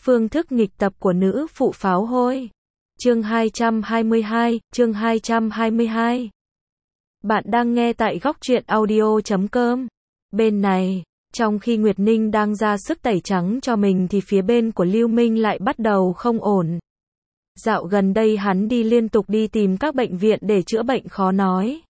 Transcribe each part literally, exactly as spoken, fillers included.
Phương thức nghịch tập của nữ phụ pháo hôi. Chương hai trăm hai mươi hai, chương hai trăm hai mươi hai. Bạn đang nghe tại góc truyện audio chấm com. Bên này, trong khi Nguyệt Ninh đang ra sức tẩy trắng cho mình thì phía bên của Lưu Minh lại bắt đầu không ổn. Dạo gần đây hắn đi liên tục đi tìm các bệnh viện để chữa bệnh khó nói.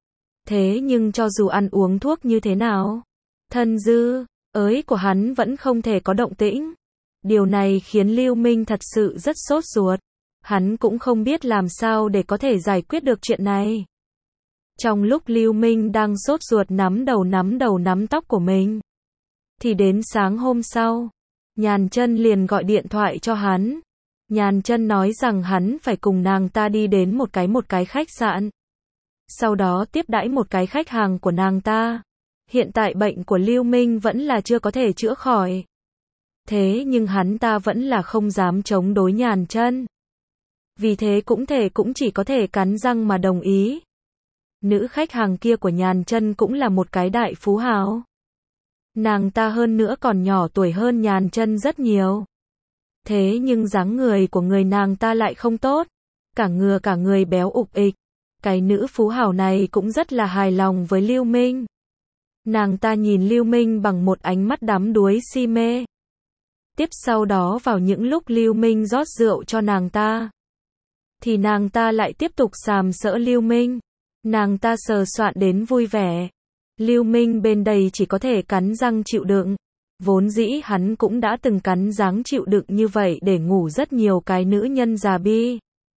Thế nhưng cho dù ăn uống thuốc như thế nào, thân dư, ới của hắn vẫn không thể có động tĩnh. Điều này khiến Lưu Minh thật sự rất sốt ruột. Hắn cũng không biết làm sao để có thể giải quyết được chuyện này. Trong lúc Lưu Minh đang sốt ruột nắm đầu nắm đầu nắm tóc của mình, thì đến sáng hôm sau, Nhàn Chân liền gọi điện thoại cho hắn. Nhàn Chân nói rằng hắn phải cùng nàng ta đi đến một cái một cái khách sạn. Sau đó tiếp đãi một cái khách hàng của nàng ta. Hiện tại bệnh của Lưu Minh vẫn là chưa có thể chữa khỏi. Thế nhưng hắn ta vẫn là không dám chống đối Nhàn Chân. Vì thế cũng thể cũng chỉ có thể cắn răng mà đồng ý. Nữ khách hàng kia của Nhàn Chân cũng là một cái đại phú hào. Nàng ta hơn nữa còn nhỏ tuổi hơn Nhàn Chân rất nhiều. Thế nhưng dáng người của người nàng ta lại không tốt. Cả ngừa cả người béo ục ịch. Cái nữ phú hào này cũng rất là hài lòng với Lưu Minh. Nàng ta nhìn Lưu Minh bằng một ánh mắt đắm đuối si mê. Tiếp sau đó vào những lúc Lưu Minh rót rượu cho nàng ta, thì nàng ta lại tiếp tục sàm sỡ Lưu Minh. Nàng ta sờ soạn đến vui vẻ. Lưu Minh bên đây chỉ có thể cắn răng chịu đựng. Vốn dĩ hắn cũng đã từng cắn răng chịu đựng như vậy để ngủ rất nhiều cái nữ nhân già bi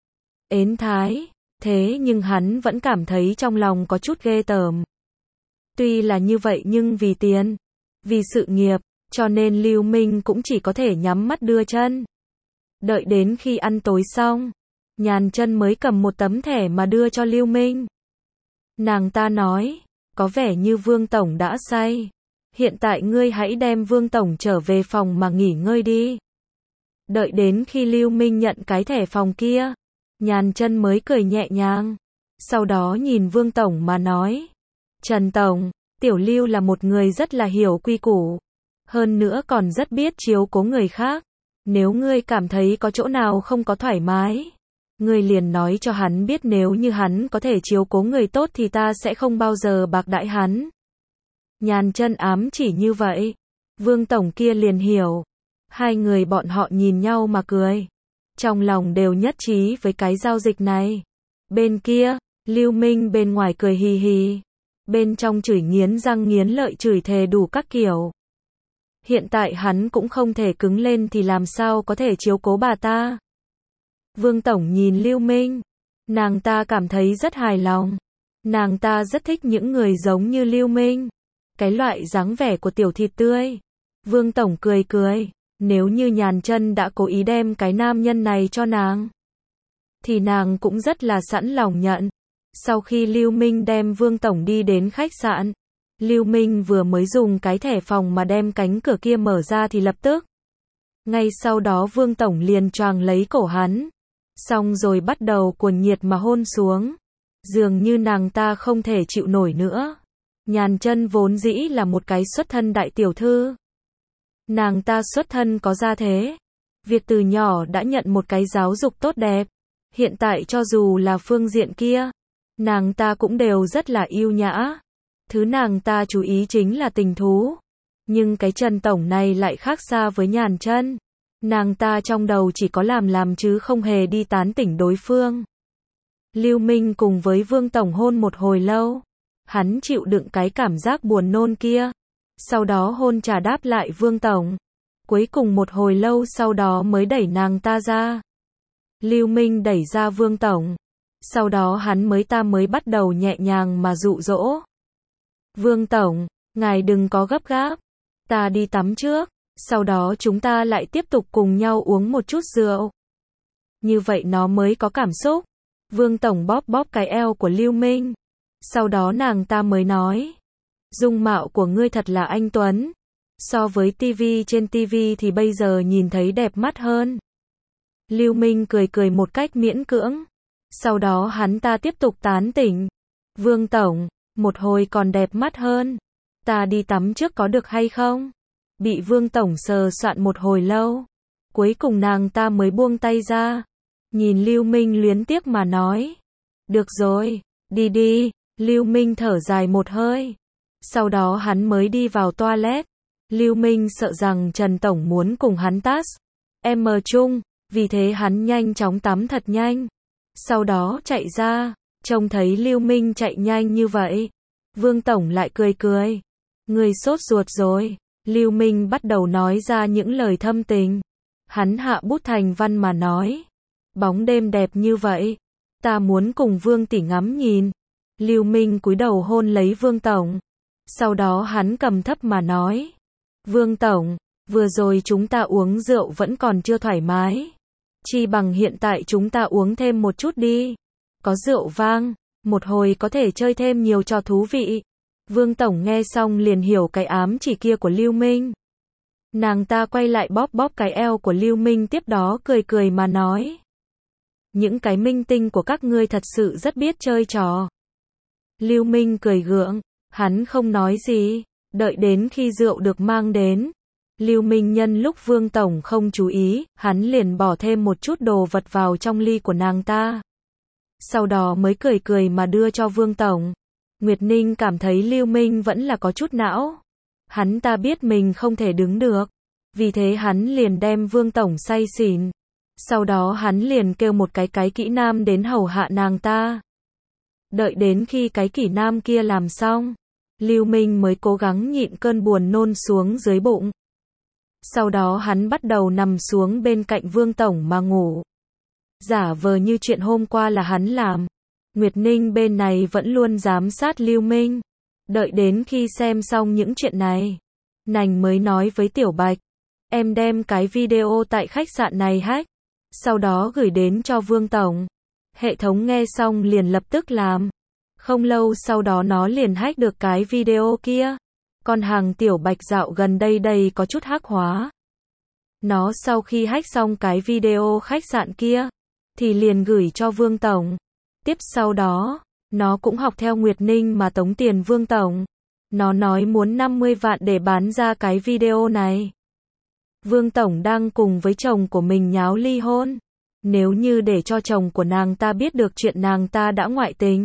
ến thái. Thế nhưng hắn vẫn cảm thấy trong lòng có chút ghê tởm. Tuy là như vậy nhưng vì tiền, vì sự nghiệp, cho nên Lưu Minh cũng chỉ có thể nhắm mắt đưa chân. Đợi đến khi ăn tối xong, Nhàn Chân mới cầm một tấm thẻ mà đưa cho Lưu Minh. Nàng ta nói, có vẻ như Vương Tổng đã say. Hiện tại ngươi hãy đem Vương Tổng trở về phòng mà nghỉ ngơi đi. Đợi đến khi Lưu Minh nhận cái thẻ phòng kia, Nhàn Chân mới cười nhẹ nhàng. Sau đó nhìn Vương Tổng mà nói, Trần Tổng, Tiểu Lưu là một người rất là hiểu quy củ. Hơn nữa còn rất biết chiếu cố người khác. Nếu ngươi cảm thấy có chỗ nào không có thoải mái, ngươi liền nói cho hắn biết, nếu như hắn có thể chiếu cố người tốt thì ta sẽ không bao giờ bạc đãi hắn. Nhàn Chân ám chỉ như vậy. Vương Tổng kia liền hiểu. Hai người bọn họ nhìn nhau mà cười. Trong lòng đều nhất trí với cái giao dịch này. Bên kia, Lưu Minh bên ngoài cười hì hì. Bên trong chửi nghiến răng nghiến lợi chửi thề đủ các kiểu. Hiện tại hắn cũng không thể cứng lên thì làm sao có thể chiếu cố bà ta. Vương Tổng nhìn Lưu Minh. Nàng ta cảm thấy rất hài lòng. Nàng ta rất thích những người giống như Lưu Minh. Cái loại dáng vẻ của tiểu thịt tươi. Vương Tổng cười cười. Nếu như Nhàn Chân đã cố ý đem cái nam nhân này cho nàng, thì nàng cũng rất là sẵn lòng nhận. Sau khi Lưu Minh đem Vương Tổng đi đến khách sạn, Lưu Minh vừa mới dùng cái thẻ phòng mà đem cánh cửa kia mở ra thì lập tức. Ngay sau đó Vương Tổng liền choàng lấy cổ hắn. Xong rồi bắt đầu cuồng nhiệt mà hôn xuống. Dường như nàng ta không thể chịu nổi nữa. Nhàn Chân vốn dĩ là một cái xuất thân đại tiểu thư. Nàng ta xuất thân có gia thế. Việc từ nhỏ đã nhận một cái giáo dục tốt đẹp. Hiện tại cho dù là phương diện kia, nàng ta cũng đều rất là yêu nhã. Thứ nàng ta chú ý chính là tình thú. Nhưng cái Trần Tổng này lại khác xa với Nhàn Chân. Nàng ta trong đầu chỉ có làm làm chứ không hề đi tán tỉnh đối phương. Lưu Minh cùng với Vương Tổng hôn một hồi lâu. Hắn chịu đựng cái cảm giác buồn nôn kia. Sau đó hôn trả đáp lại Vương Tổng. Cuối cùng một hồi lâu sau đó mới đẩy nàng ta ra. Lưu Minh đẩy ra Vương Tổng. Sau đó hắn mới ta mới bắt đầu nhẹ nhàng mà dụ dỗ. Vương Tổng, ngài đừng có gấp gáp. Ta đi tắm trước. Sau đó chúng ta lại tiếp tục cùng nhau uống một chút rượu. Như vậy nó mới có cảm xúc. Vương Tổng bóp bóp cái eo của Lưu Minh. Sau đó nàng ta mới nói. Dung mạo của ngươi thật là anh tuấn. So với tivi trên tivi thì bây giờ nhìn thấy đẹp mắt hơn. Lưu Minh cười cười một cách miễn cưỡng. Sau đó hắn ta tiếp tục tán tỉnh. Vương Tổng, một hồi còn đẹp mắt hơn. Ta đi tắm trước có được hay không? Bị Vương Tổng sờ soạn một hồi lâu. Cuối cùng nàng ta mới buông tay ra. Nhìn Lưu Minh luyến tiếc mà nói. Được rồi, đi đi. Lưu Minh thở dài một hơi. Sau đó hắn mới đi vào toilet. Lưu Minh sợ rằng Trần Tổng muốn cùng hắn tát em chung, vì thế hắn nhanh chóng tắm thật nhanh. Sau đó chạy ra, trông thấy Lưu Minh chạy nhanh như vậy. Vương Tổng lại cười cười. Người sốt ruột rồi. Lưu Minh bắt đầu nói ra những lời thâm tình. Hắn hạ bút thành văn mà nói. Bóng đêm đẹp như vậy. Ta muốn cùng Vương tỷ ngắm nhìn. Lưu Minh cúi đầu hôn lấy Vương Tổng. Sau đó hắn cầm thấp mà nói. Vương Tổng, vừa rồi chúng ta uống rượu vẫn còn chưa thoải mái. Chi bằng hiện tại chúng ta uống thêm một chút đi. Có rượu vang, một hồi có thể chơi thêm nhiều trò thú vị. Vương Tổng nghe xong liền hiểu cái ám chỉ kia của Lưu Minh. Nàng ta quay lại bóp bóp cái eo của Lưu Minh, tiếp đó cười cười mà nói. Những cái minh tinh của các ngươi thật sự rất biết chơi trò. Lưu Minh cười gượng, hắn không nói gì, đợi đến khi rượu được mang đến. Lưu Minh nhân lúc Vương Tổng không chú ý, hắn liền bỏ thêm một chút đồ vật vào trong ly của nàng ta. Sau đó mới cười cười mà đưa cho Vương Tổng. Nguyệt Ninh cảm thấy Lưu Minh vẫn là có chút não. Hắn ta biết mình không thể đứng được. Vì thế hắn liền đem Vương Tổng say xỉn. Sau đó hắn liền kêu một cái cái kỹ nam đến hầu hạ nàng ta. Đợi đến khi cái kỹ nam kia làm xong, Lưu Minh mới cố gắng nhịn cơn buồn nôn xuống dưới bụng. Sau đó hắn bắt đầu nằm xuống bên cạnh Vương Tổng mà ngủ. Giả vờ như chuyện hôm qua là hắn làm. Nguyệt Ninh bên này vẫn luôn giám sát Lưu Minh. Đợi đến khi xem xong những chuyện này, nàng mới nói với Tiểu Bạch. Em đem cái video tại khách sạn này hack. Sau đó gửi đến cho Vương Tổng. Hệ thống nghe xong liền lập tức làm. Không lâu sau đó nó liền hack được cái video kia. Con hàng Tiểu Bạch dạo gần đây đây có chút hắc hóa. Nó sau khi hack xong cái video khách sạn kia, thì liền gửi cho Vương Tổng. Tiếp sau đó, nó cũng học theo Nguyệt Ninh mà tống tiền Vương Tổng. Nó nói muốn năm mươi vạn để bán ra cái video này. Vương Tổng đang cùng với chồng của mình nháo ly hôn. Nếu như để cho chồng của nàng ta biết được chuyện nàng ta đã ngoại tình,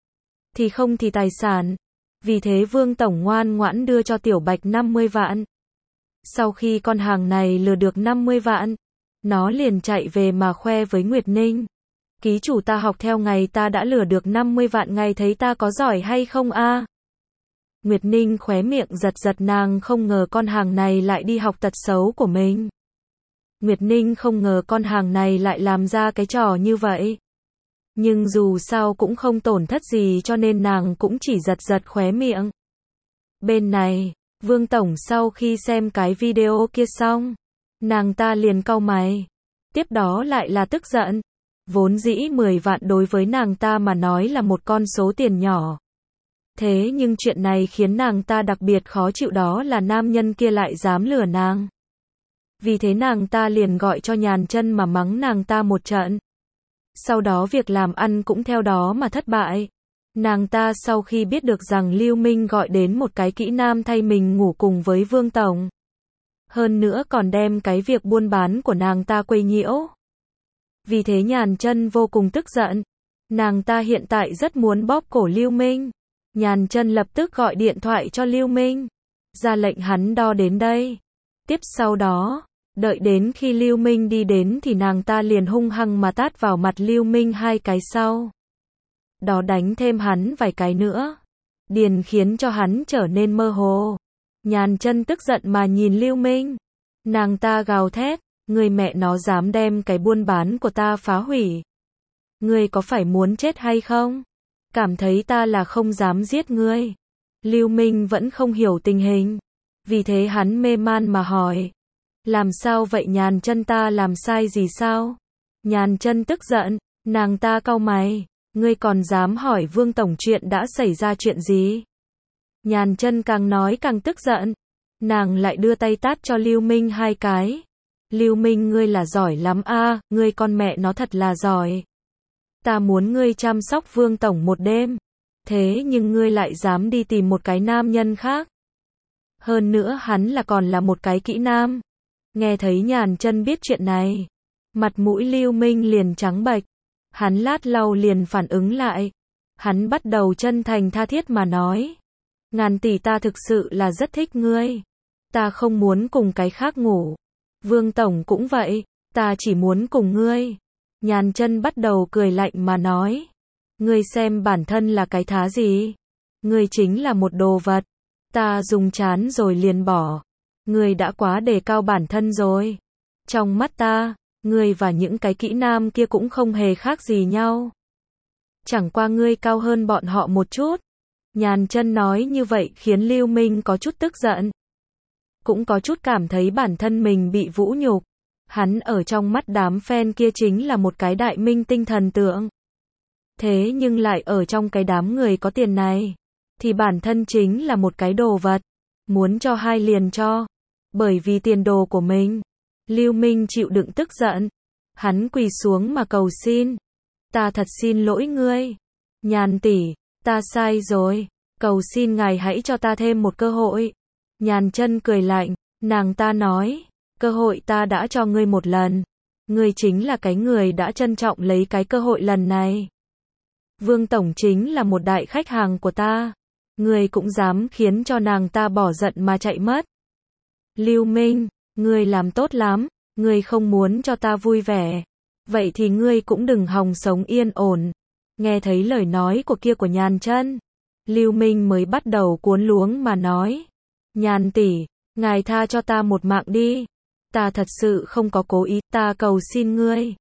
thì không thì tài sản. Vì thế Vương Tổng ngoan ngoãn đưa cho Tiểu Bạch năm mươi vạn. Sau khi con hàng này lừa được năm mươi vạn, nó liền chạy về mà khoe với Nguyệt Ninh. Ký chủ ta học theo ngày ta đã lừa được năm mươi vạn, ngày thấy ta có giỏi hay không a? Nguyệt Ninh khóe miệng giật giật, nàng không ngờ con hàng này lại đi học tật xấu của mình. Nguyệt Ninh không ngờ con hàng này lại làm ra cái trò như vậy. Nhưng dù sao cũng không tổn thất gì cho nên nàng cũng chỉ giật giật khóe miệng. Bên này, Vương Tổng sau khi xem cái video kia xong, nàng ta liền cau mày. Tiếp đó lại là tức giận. Vốn dĩ mười vạn đối với nàng ta mà nói là một con số tiền nhỏ. Thế nhưng chuyện này khiến nàng ta đặc biệt khó chịu, đó là nam nhân kia lại dám lừa nàng. Vì thế nàng ta liền gọi cho Nhàn Chân mà mắng nàng ta một trận. Sau đó việc làm ăn cũng theo đó mà thất bại. Nàng ta sau khi biết được rằng Lưu Minh gọi đến một cái kỹ nam thay mình ngủ cùng với Vương Tổng. Hơn nữa còn đem cái việc buôn bán của nàng ta quấy nhiễu. Vì thế Nhàn Chân vô cùng tức giận. Nàng ta hiện tại rất muốn bóp cổ Lưu Minh. Nhàn Chân lập tức gọi điện thoại cho Lưu Minh, ra lệnh hắn đo đến đây. Tiếp sau đó, đợi đến khi Lưu Minh đi đến thì nàng ta liền hung hăng mà tát vào mặt Lưu Minh hai cái sau. Đó đánh thêm hắn vài cái nữa. Điền khiến cho hắn trở nên mơ hồ. Nhàn Chân tức giận mà nhìn Lưu Minh. Nàng ta gào thét, người mẹ nó dám đem cái buôn bán của ta phá hủy. Ngươi có phải muốn chết hay không? Cảm thấy ta là không dám giết ngươi. Lưu Minh vẫn không hiểu tình hình. Vì thế hắn mê man mà hỏi. Làm sao vậy Nhàn Chân, ta làm sai gì sao? Nhàn Chân tức giận, nàng ta cau mày. Ngươi còn dám hỏi Vương Tổng chuyện đã xảy ra chuyện gì? Nhàn Chân càng nói càng tức giận. Nàng lại đưa tay tát cho Lưu Minh hai cái. Lưu Minh, ngươi là giỏi lắm a, ngươi con mẹ nó thật là giỏi. Ta muốn ngươi chăm sóc Vương Tổng một đêm. Thế nhưng ngươi lại dám đi tìm một cái nam nhân khác. Hơn nữa hắn là còn là một cái kỹ nam. Nghe thấy Nhàn Chân biết chuyện này, mặt mũi Lưu Minh liền trắng bệch. Hắn lát lau liền phản ứng lại. Hắn bắt đầu chân thành tha thiết mà nói. Ngàn tỷ, ta thực sự là rất thích ngươi. Ta không muốn cùng cái khác ngủ. Vương Tổng cũng vậy, ta chỉ muốn cùng ngươi. Nhàn Chân bắt đầu cười lạnh mà nói. Ngươi xem bản thân là cái thá gì? Ngươi chính là một đồ vật. Ta dùng chán rồi liền bỏ. Ngươi đã quá đề cao bản thân rồi. Trong mắt ta, ngươi và những cái kỹ nam kia cũng không hề khác gì nhau. Chẳng qua ngươi cao hơn bọn họ một chút. Nhàn Chân nói như vậy khiến Lưu Minh có chút tức giận. Cũng có chút cảm thấy bản thân mình bị vũ nhục. Hắn ở trong mắt đám fan kia chính là một cái đại minh tinh thần tượng. Thế nhưng lại ở trong cái đám người có tiền này, thì bản thân chính là một cái đồ vật. Muốn cho hai liền cho. Bởi vì tiền đồ của mình. Lưu Minh chịu đựng tức giận. Hắn quỳ xuống mà cầu xin. Ta thật xin lỗi ngươi. Nhàn tỷ, ta sai rồi. Cầu xin ngài hãy cho ta thêm một cơ hội. Nhàn Chân cười lạnh. Nàng ta nói. Cơ hội ta đã cho ngươi một lần. Ngươi chính là cái người đã trân trọng lấy cái cơ hội lần này. Vương Tổng chính là một đại khách hàng của ta. Ngươi cũng dám khiến cho nàng ta bỏ giận mà chạy mất. Lưu Minh, ngươi làm tốt lắm. Ngươi không muốn cho ta vui vẻ. Vậy thì ngươi cũng đừng hòng sống yên ổn. Nghe thấy lời nói của kia của Nhàn Chân, Lưu Minh mới bắt đầu cuốn luống mà nói. Nhàn tỷ, ngài tha cho ta một mạng đi. Ta thật sự không có cố ý, ta cầu xin ngươi.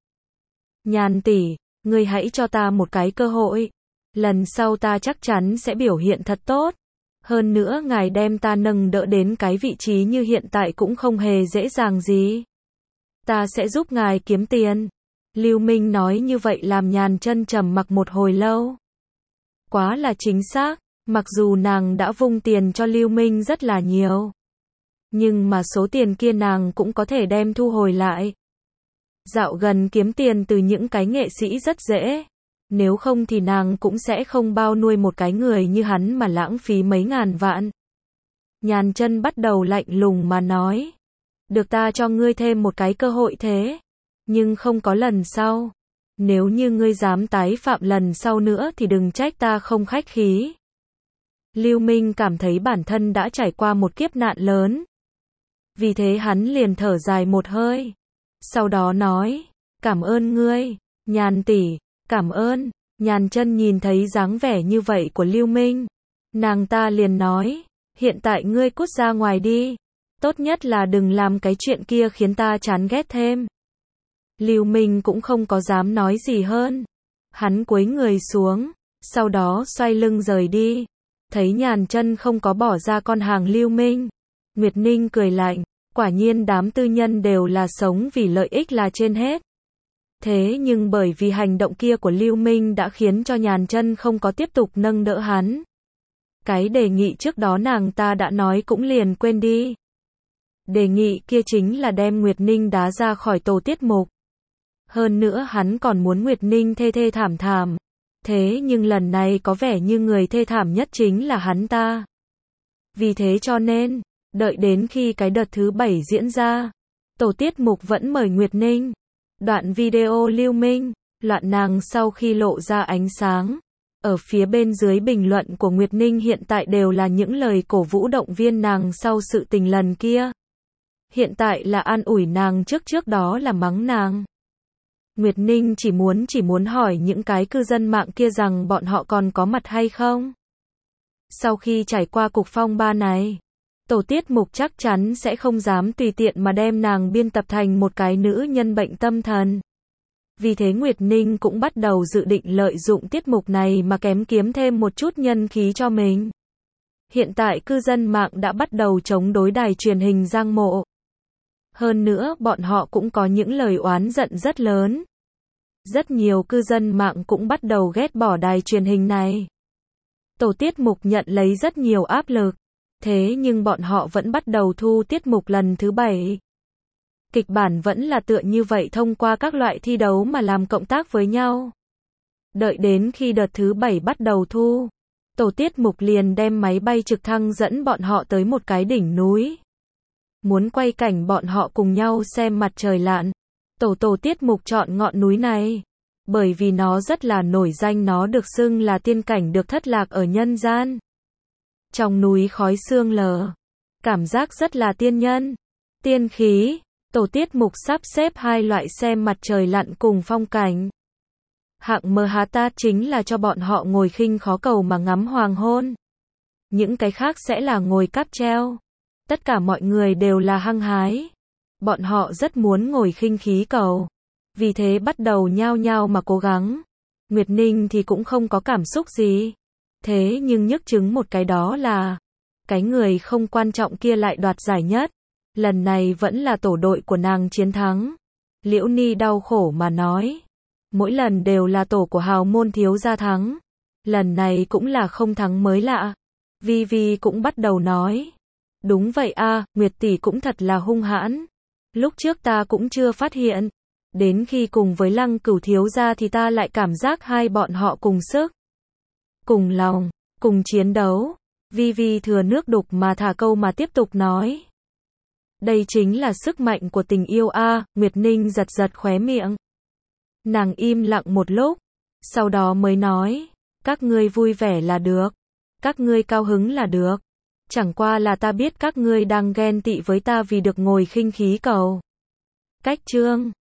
Nhàn tỷ, ngươi hãy cho ta một cái cơ hội. Lần sau ta chắc chắn sẽ biểu hiện thật tốt. Hơn nữa ngài đem ta nâng đỡ đến cái vị trí như hiện tại cũng không hề dễ dàng gì. Ta sẽ giúp ngài kiếm tiền. Lưu Minh nói như vậy làm Nhàn Chân trầm mặc một hồi lâu. Quá là chính xác, mặc dù nàng đã vung tiền cho Lưu Minh rất là nhiều. Nhưng mà số tiền kia nàng cũng có thể đem thu hồi lại. Dạo gần kiếm tiền từ những cái nghệ sĩ rất dễ. Nếu không thì nàng cũng sẽ không bao nuôi một cái người như hắn mà lãng phí mấy ngàn vạn. Nhàn Chân bắt đầu lạnh lùng mà nói. Được, ta cho ngươi thêm một cái cơ hội thế. Nhưng không có lần sau. Nếu như ngươi dám tái phạm lần sau nữa thì đừng trách ta không khách khí. Lưu Minh cảm thấy bản thân đã trải qua một kiếp nạn lớn. Vì thế hắn liền thở dài một hơi. Sau đó nói, cảm ơn ngươi, Nhàn tỷ, cảm ơn. Nhàn Chân nhìn thấy dáng vẻ như vậy của Lưu Minh. Nàng ta liền nói, hiện tại ngươi cút ra ngoài đi. Tốt nhất là đừng làm cái chuyện kia khiến ta chán ghét thêm. Lưu Minh cũng không có dám nói gì hơn. Hắn cúi người xuống, sau đó xoay lưng rời đi. Thấy Nhàn Chân không có bỏ ra con hàng Lưu Minh, Nguyệt Ninh cười lạnh, quả nhiên đám tư nhân đều là sống vì lợi ích là trên hết. Thế nhưng bởi vì hành động kia của Lưu Minh đã khiến cho Nhàn Chân không có tiếp tục nâng đỡ hắn. Cái đề nghị trước đó nàng ta đã nói cũng liền quên đi. Đề nghị kia chính là đem Nguyệt Ninh đá ra khỏi tổ tiết mục. Hơn nữa hắn còn muốn Nguyệt Ninh thê thê thảm thảm. Thế nhưng lần này có vẻ như người thê thảm nhất chính là hắn ta. Vì thế cho nên, đợi đến khi cái đợt thứ bảy diễn ra, tổ tiết mục vẫn mời Nguyệt Ninh. Đoạn video Lưu Minh, loạn nàng sau khi lộ ra ánh sáng. Ở phía bên dưới bình luận của Nguyệt Ninh hiện tại đều là những lời cổ vũ động viên nàng sau sự tình lần kia. Hiện tại là an ủi nàng, trước trước đó là mắng nàng. Nguyệt Ninh chỉ muốn chỉ muốn hỏi những cái cư dân mạng kia rằng bọn họ còn có mặt hay không. Sau khi trải qua cuộc phong ba này, tổ tiết mục chắc chắn sẽ không dám tùy tiện mà đem nàng biên tập thành một cái nữ nhân bệnh tâm thần. Vì thế Nguyệt Ninh cũng bắt đầu dự định lợi dụng tiết mục này mà kém kiếm thêm một chút nhân khí cho mình. Hiện tại cư dân mạng đã bắt đầu chống đối đài truyền hình Giang Mộ. Hơn nữa bọn họ cũng có những lời oán giận rất lớn. Rất nhiều cư dân mạng cũng bắt đầu ghét bỏ đài truyền hình này. Tổ tiết mục nhận lấy rất nhiều áp lực. Thế nhưng bọn họ vẫn bắt đầu thu tiết mục lần thứ bảy. Kịch bản vẫn là tựa như vậy, thông qua các loại thi đấu mà làm cộng tác với nhau. Đợi đến khi đợt thứ bảy bắt đầu thu, tổ tiết mục liền đem máy bay trực thăng dẫn bọn họ tới một cái đỉnh núi. muốn quay cảnh bọn họ cùng nhau xem mặt trời lặn. Tổ tổ tiết mục chọn ngọn núi này, bởi vì nó rất là nổi danh, nó được xưng là tiên cảnh được thất lạc ở nhân gian. Trong núi khói sương lờ, cảm giác rất là tiên nhân, tiên khí. Tổ tiết mục sắp xếp hai loại xem mặt trời lặn cùng phong cảnh. Hạng mờ há ta chính là cho bọn họ ngồi khinh khó cầu mà ngắm hoàng hôn. Những cái khác sẽ là ngồi cáp treo. Tất cả mọi người đều là hăng hái. Bọn họ rất muốn ngồi khinh khí cầu. Vì thế bắt đầu nhao nhao mà cố gắng. Nguyệt Ninh thì cũng không có cảm xúc gì. Thế nhưng nhức chứng một cái đó là cái người không quan trọng kia lại đoạt giải nhất. Lần này vẫn là tổ đội của nàng chiến thắng. Liễu Ni đau khổ mà nói. Mỗi lần đều là tổ của hào môn thiếu gia thắng. Lần này cũng là không thắng mới lạ. Vi Vi cũng bắt đầu nói. Đúng vậy a, Nguyệt tỷ cũng thật là hung hãn. Lúc trước ta cũng chưa phát hiện. Đến khi cùng với Lăng Cửu thiếu gia thì ta lại cảm giác hai bọn họ cùng sức. Cùng lòng, cùng chiến đấu. Vi Vi thừa nước đục mà thả câu mà tiếp tục nói. Đây chính là sức mạnh của tình yêu a, Nguyệt Ninh giật giật khóe miệng. Nàng im lặng một lúc, sau đó mới nói, các ngươi vui vẻ là được, các ngươi cao hứng là được, chẳng qua là ta biết các ngươi đang ghen tị với ta vì được ngồi khinh khí cầu. Cách chương